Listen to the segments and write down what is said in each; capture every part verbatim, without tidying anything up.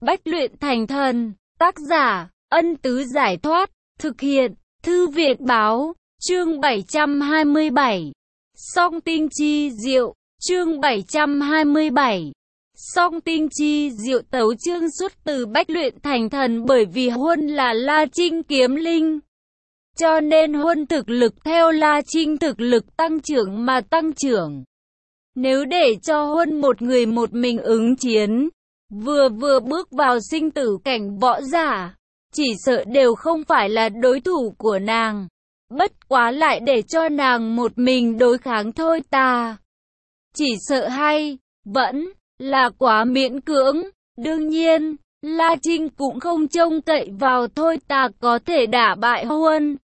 Bách luyện thành thần. Tác giả, Ân Tứ Giải Thoát. Thực hiện, Thư Viện Báo. Chương bảy trăm hai mươi bảy. Song tinh chi diệu. Chương bảy trăm hai mươi bảy. Song tinh chi diệu. Tấu chương xuất từ Bách luyện thành thần bởi vì Huân là La Trinh kiếm linh. Cho nên Huân thực lực theo La Trinh thực lực tăng trưởng mà tăng trưởng. Nếu để cho Huân một người một mình ứng chiến, vừa vừa bước vào sinh tử cảnh võ giả, chỉ sợ đều không phải là đối thủ của nàng. Bất quá lại để cho nàng một mình đối kháng thôi ta, chỉ sợ hay, vẫn là quá miễn cưỡng. Đương nhiên, La Trinh cũng không trông cậy vào thôi ta có thể đả bại Huân.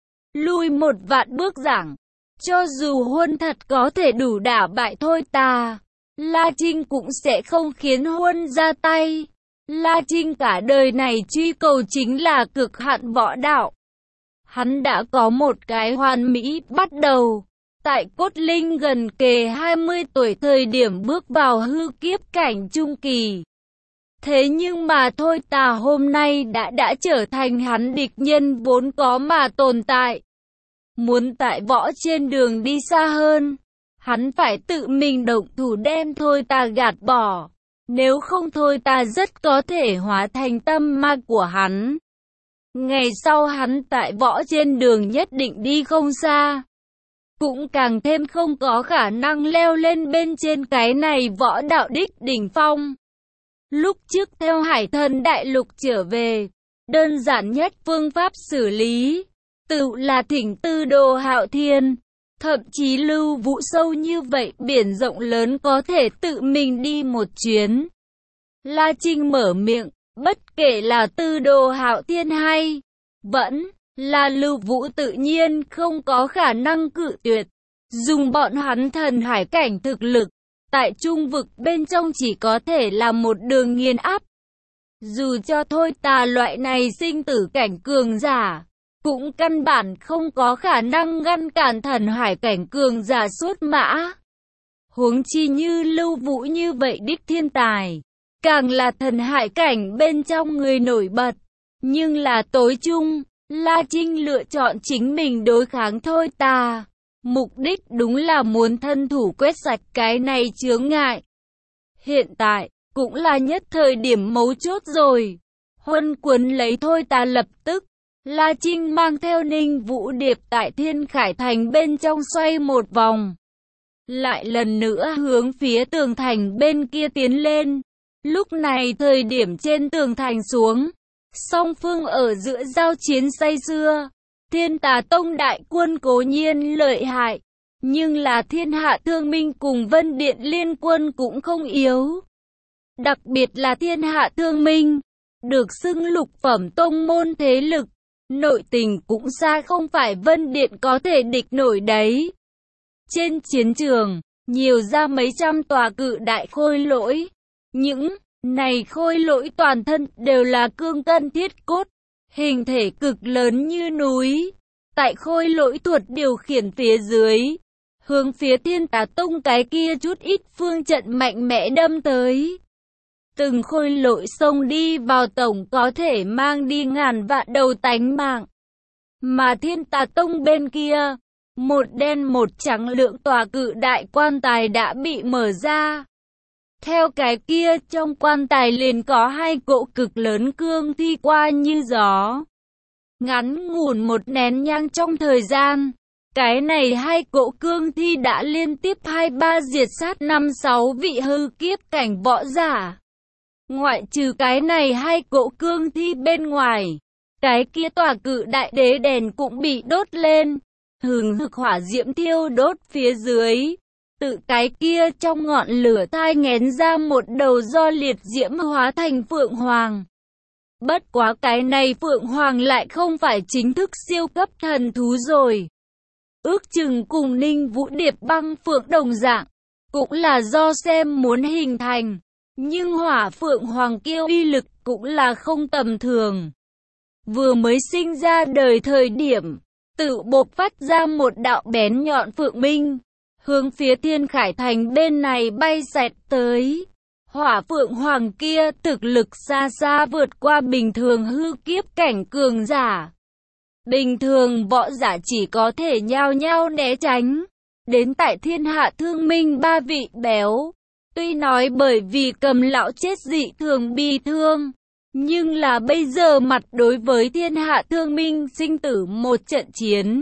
Lui một vạn bước giảng, cho dù Huân thật có thể đủ đả bại thôi ta, La Trinh cũng sẽ không khiến Huân ra tay. La Trinh cả đời này truy cầu chính là cực hạn võ đạo. Hắn đã có một cái hoàn mỹ bắt đầu. Tại Cốt Linh gần kề hai mươi tuổi thời điểm bước vào hư kiếp cảnh trung kỳ. Thế nhưng mà thôi ta hôm nay đã đã trở thành hắn địch nhân vốn có mà tồn tại. Muốn tại võ trên đường đi xa hơn, hắn phải tự mình động thủ đem thôi ta gạt bỏ. Nếu không thôi ta rất có thể hóa thành tâm ma của hắn. Ngày sau hắn tại võ trên đường nhất định đi không xa. Cũng càng thêm không có khả năng leo lên bên trên cái này võ đạo đích đỉnh phong. Lúc trước theo Hải Thần Đại Lục trở về, đơn giản nhất phương pháp xử lý tự là thỉnh Tư Đồ Hạo Thiên. Thậm chí Lưu Vũ sâu như vậy biển rộng lớn có thể tự mình đi một chuyến. La Trinh mở miệng, bất kể là Tư Đồ Hạo Thiên hay vẫn là Lưu Vũ tự nhiên không có khả năng cự tuyệt. Dùng bọn hắn thần hải cảnh thực lực, tại trung vực bên trong chỉ có thể là một đường nghiền áp. Dù cho thôi ta loại này sinh tử cảnh cường giả, cũng căn bản không có khả năng ngăn cản thần hải cảnh cường giả xuất mã. Huống chi như Lưu Vũ như vậy đích thiên tài, càng là thần hải cảnh bên trong người nổi bật. Nhưng là tối chung, La Trinh lựa chọn chính mình đối kháng thôi ta. Mục đích đúng là muốn thân thủ quét sạch cái này chướng ngại. Hiện tại, cũng là nhất thời điểm mấu chốt rồi. Huân cuốn lấy thôi ta lập tức. La Trinh mang theo Ninh Vũ Điệp tại Thiên Khải Thành bên trong xoay một vòng. Lại lần nữa hướng phía tường thành bên kia tiến lên. Lúc này thời điểm trên tường thành xuống, song phương ở giữa giao chiến say sưa. Thiên Tà Tông đại quân cố nhiên lợi hại, nhưng là Thiên Hạ Thương Minh cùng Vân Điện liên quân cũng không yếu. Đặc biệt là Thiên Hạ Thương Minh, được xưng lục phẩm tông môn thế lực, nội tình cũng xa không phải Vân Điện có thể địch nổi đấy. Trên chiến trường, nhiều ra mấy trăm tòa cự đại khôi lỗi. Những này khôi lỗi toàn thân đều là cương cân thiết cốt, hình thể cực lớn như núi. Tại khôi lỗi thuật điều khiển phía dưới, hướng phía Thiên Tà Tông cái kia chút ít phương trận mạnh mẽ đâm tới. Từng khôi lỗi xông đi vào tổng có thể mang đi ngàn vạn đầu tánh mạng. Mà Thiên Tà Tông bên kia, một đen một trắng lượng tòa cự đại quan tài đã bị mở ra. Theo cái kia trong quan tài liền có hai cỗ cực lớn cương thi qua như gió. Ngắn ngủn một nén nhang trong thời gian, cái này hai cỗ cương thi đã liên tiếp hai ba diệt sát năm sáu vị hư kiếp cảnh võ giả. Ngoại trừ cái này hai cỗ cương thi bên ngoài, cái kia tòa cự đại đế đèn cũng bị đốt lên, hừng hực hỏa diễm thiêu đốt phía dưới. Tự cái kia trong ngọn lửa thai nghén ra một đầu do liệt diễm hóa thành Phượng Hoàng. Bất quá cái này Phượng Hoàng lại không phải chính thức siêu cấp thần thú rồi. Ước chừng cùng Ninh Vũ Điệp băng phượng đồng dạng, cũng là do xem muốn hình thành. Nhưng hỏa Phượng Hoàng kiêu uy lực cũng là không tầm thường. Vừa mới sinh ra đời thời điểm, tự bộc phát ra một đạo bén nhọn phượng minh, hướng phía Thiên Khải Thành bên này bay xẹt tới. Hỏa Phượng Hoàng kia thực lực xa xa vượt qua bình thường hư kiếp cảnh cường giả. Bình thường võ giả chỉ có thể nhao nhao né tránh. Đến tại Thiên Hạ Thương Minh ba vị béo, tuy nói bởi vì Cầm lão chết dị thường bi thương, nhưng là bây giờ mặt đối với Thiên Hạ Thương Minh sinh tử một trận chiến.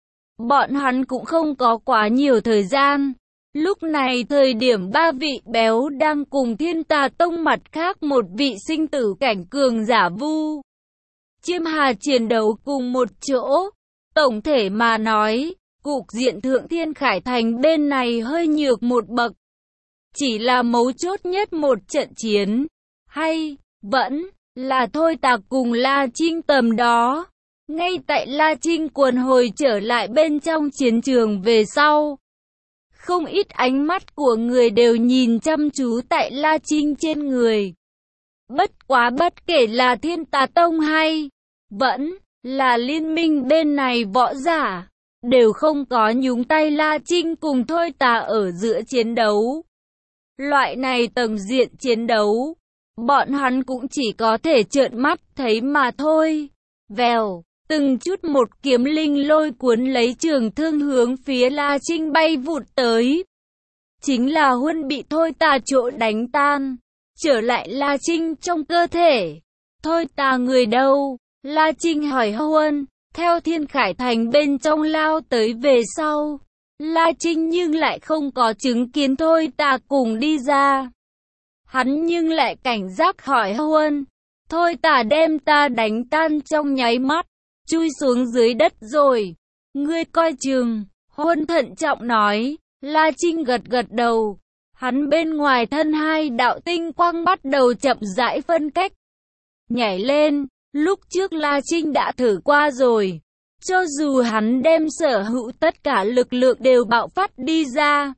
Bọn hắn cũng không có quá nhiều thời gian. Lúc này thời điểm ba vị béo đang cùng Thiên Tà Tông mặt khác một vị sinh tử cảnh cường giả Vu Chiêm Hà chiến đấu cùng một chỗ. Tổng thể mà nói, cục diện Thượng Thiên Khải Thành bên này hơi nhược một bậc. Chỉ là mấu chốt nhất một trận chiến, hay vẫn là Thôi Tà cùng La Trinh tầm đó. Ngay tại La Trinh quần hồi trở lại bên trong chiến trường về sau, không ít ánh mắt của người đều nhìn chăm chú tại La Trinh trên người. Bất quá bất kể là Thiên Tà Tông hay vẫn là liên minh bên này võ giả, đều không có nhúng tay La Trinh cùng Thôi Tà ở giữa chiến đấu. Loại này tầng diện chiến đấu, bọn hắn cũng chỉ có thể trợn mắt thấy mà thôi. Vèo, từng chút một kiếm linh lôi cuốn lấy trường thương hướng phía La Trinh bay vụt tới. Chính là Huân bị Thôi Tà chỗ đánh tan, trở lại La Trinh trong cơ thể. Thôi Tà người đâu? La Trinh hỏi Huân. Theo Thiên Khải Thành bên trong lao tới về sau, La Trinh nhưng lại không có chứng kiến Thôi Tà cùng đi ra. Hắn nhưng lại cảnh giác hỏi Huân. Thôi Tà đem ta đánh tan trong nháy mắt, chui xuống dưới đất rồi. Ngươi coi chừng. Huân thận trọng nói. La Trinh gật gật đầu. Hắn bên ngoài thân hai đạo tinh quang bắt đầu chậm rãi phân cách, nhảy lên. Lúc trước La Trinh đã thử qua rồi. Cho dù hắn đem sở hữu tất cả lực lượng đều bạo phát đi ra,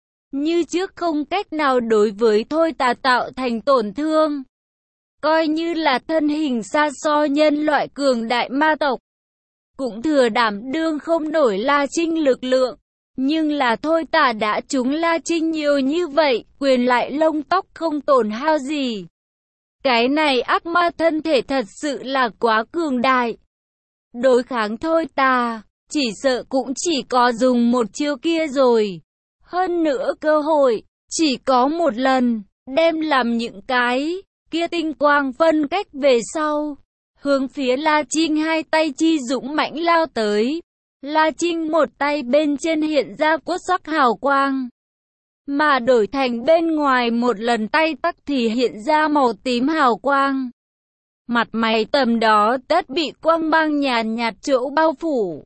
như trước không cách nào đối với Thôi Tà tạo thành tổn thương. Coi như là thân hình xa so nhân loại cường đại ma tộc, cũng thừa đảm đương không nổi La Trinh lực lượng. Nhưng là Thôi Tà đã trúng La Trinh nhiều như vậy, quyền lại lông tóc không tổn hao gì. Cái này ác ma thân thể thật sự là quá cường đại. Đối kháng Thôi Tà, chỉ sợ cũng chỉ có dùng một chiêu kia rồi. Hơn nữa cơ hội, chỉ có một lần, đem làm những cái kia tinh quang phân cách về sau. Hướng phía La Trinh hai tay chi dũng mãnh lao tới. La Trinh một tay bên trên hiện ra cốt sắc hào quang, mà đổi thành bên ngoài một lần tay tắc thì hiện ra màu tím hào quang. Mặt mày tầm đó tất bị quang mang nhàn nhạt chỗ bao phủ,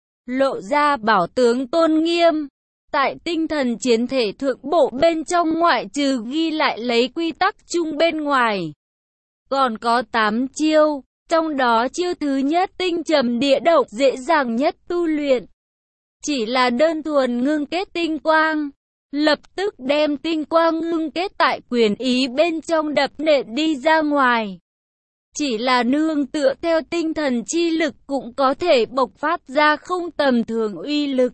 lộ ra bảo tướng tôn nghiêm. Tại tinh thần chiến thể thượng bộ bên trong ngoại trừ ghi lại lấy quy tắc chung bên ngoài, còn có tám chiêu. Trong đó chiêu thứ nhất tinh trầm địa độc dễ dàng nhất tu luyện. Chỉ là đơn thuần ngưng kết tinh quang, lập tức đem tinh quang ngưng kết tại quyền ý bên trong đập nện đi ra ngoài. Chỉ là nương tựa theo tinh thần chi lực cũng có thể bộc phát ra không tầm thường uy lực.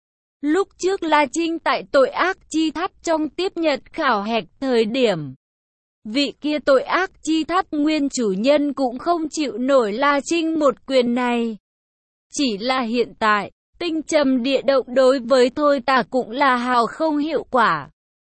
Lúc trước La Trinh tại tội ác chi tháp trong tiếp nhật khảo hạch thời điểm, vị kia tội ác chi tháp nguyên chủ nhân cũng không chịu nổi La Trinh một quyền này. Chỉ là hiện tại, tinh trầm địa động đối với Thôi Tà cũng là hào không hiệu quả.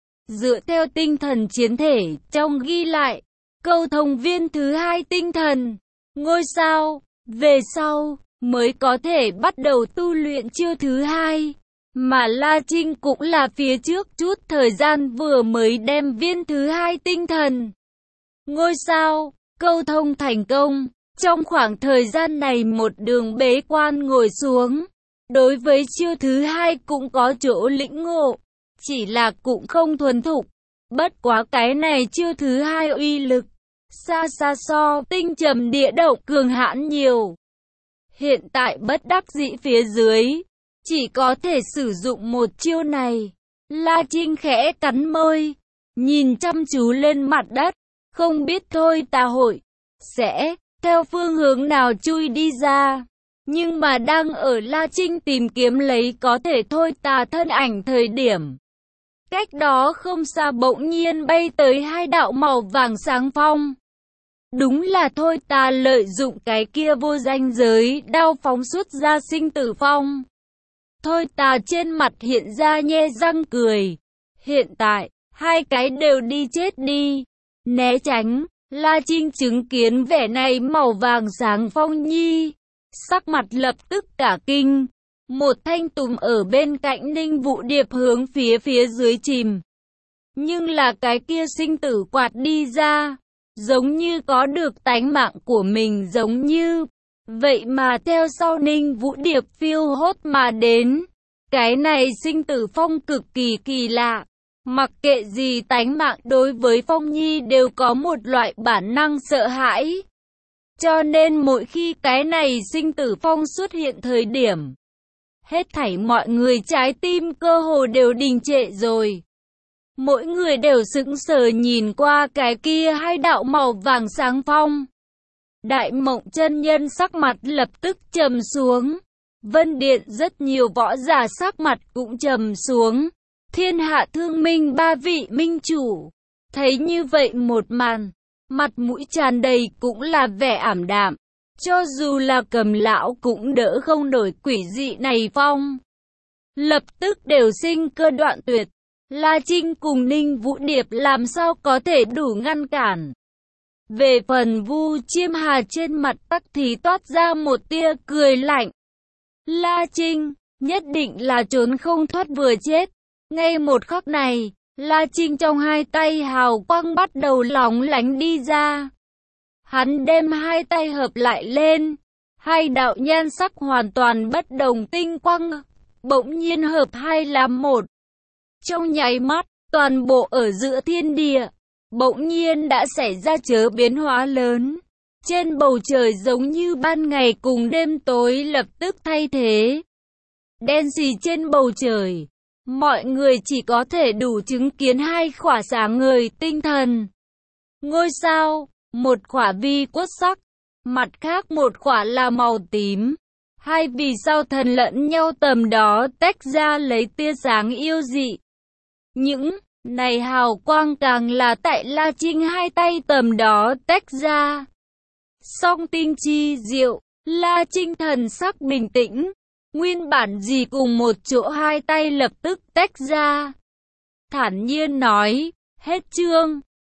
Dựa theo tinh thần chiến thể, trong ghi lại, câu thông viên thứ hai tinh thần, ngôi sao, về sau, mới có thể bắt đầu tu luyện chiêu thứ hai. Mà La Trinh cũng là phía trước chút thời gian vừa mới đem viên thứ hai tinh thần ngôi sao câu thông thành công. Trong khoảng thời gian này một đường bế quan ngồi xuống, đối với chiêu thứ hai cũng có chỗ lĩnh ngộ, chỉ là cũng không thuần thục. Bất quá cái này chiêu thứ hai uy lực xa xa so tinh trầm địa động cường hãn nhiều. Hiện tại bất đắc dĩ phía dưới, chỉ có thể sử dụng một chiêu này. La Trinh khẽ cắn môi, nhìn chăm chú lên mặt đất, không biết Thôi Tà hội sẽ theo phương hướng nào chui đi ra. Nhưng mà đang ở La Trinh tìm kiếm lấy có thể Thôi Tà thân ảnh thời điểm, Cách đó không xa bỗng nhiên bay tới hai đạo màu vàng sáng phong. Đúng là thôi ta lợi dụng cái kia vô danh giới đao phóng xuất ra sinh tử phong. Thôi ta trên mặt hiện ra nhe răng cười. Hiện tại, hai cái đều đi chết đi. Né tránh, La Trinh chứng kiến vẻ này màu vàng sáng phong nhi. Sắc mặt lập tức cả kinh. Một thanh tùm ở bên cạnh Ninh Vũ Điệp hướng phía phía dưới chìm. Nhưng là cái kia sinh tử quạt đi ra. Giống như có được tánh mạng của mình giống như. Vậy mà theo sau Ninh Vũ Điệp phiêu hốt mà đến. Cái này sinh tử phong cực kỳ kỳ lạ. Mặc kệ gì tánh mạng đối với Phong Nhi đều có một loại bản năng sợ hãi. Cho nên mỗi khi cái này sinh tử phong xuất hiện thời điểm. Hết thảy mọi người trái tim cơ hồ đều đình trệ rồi. Mỗi người đều sững sờ nhìn qua cái kia hai đạo màu vàng sáng phong. Đại Mộng chân nhân sắc mặt lập tức trầm xuống. Vân Điện rất nhiều võ giả sắc mặt cũng trầm xuống. Thiên Hạ Thương Minh ba vị minh chủ. Thấy như vậy một màn, mặt mũi tràn đầy cũng là vẻ ảm đạm. Cho dù là Cầm lão cũng đỡ không nổi quỷ dị này phong. Lập tức đều sinh cơ đoạn tuyệt. La Trinh cùng Ninh Vũ Điệp làm sao có thể đủ ngăn cản. Về phần Vu Chiêm Hà trên mặt tắc thì toát ra một tia cười lạnh. La Trinh, nhất định là trốn không thoát vừa chết. Ngay một khắc này, La Trinh trong hai tay hào quang bắt đầu lóng lánh đi ra. Hắn đem hai tay hợp lại lên. Hai đạo nhan sắc hoàn toàn bất đồng tinh quang. Bỗng nhiên hợp hai làm một. Trong nháy mắt, toàn bộ ở giữa thiên địa. Bỗng nhiên đã xảy ra chớ biến hóa lớn. Trên bầu trời giống như ban ngày cùng đêm tối lập tức thay thế. Đen xì trên bầu trời. Mọi người chỉ có thể đủ chứng kiến hai khỏa sáng ngời tinh thần. Ngôi sao, một khỏa vi quất sắc, mặt khác một khỏa là màu tím. Hai vì sao thần lẫn nhau tầm đó tách ra lấy tia sáng yêu dị. Những này hào quang càng là tại La Trinh hai tay tầm đó tách ra. Song tinh chi diệu, La Trinh thần sắc bình tĩnh. Nguyên bản gì cùng một chỗ hai tay lập tức tách ra. Thản nhiên nói, hết chương.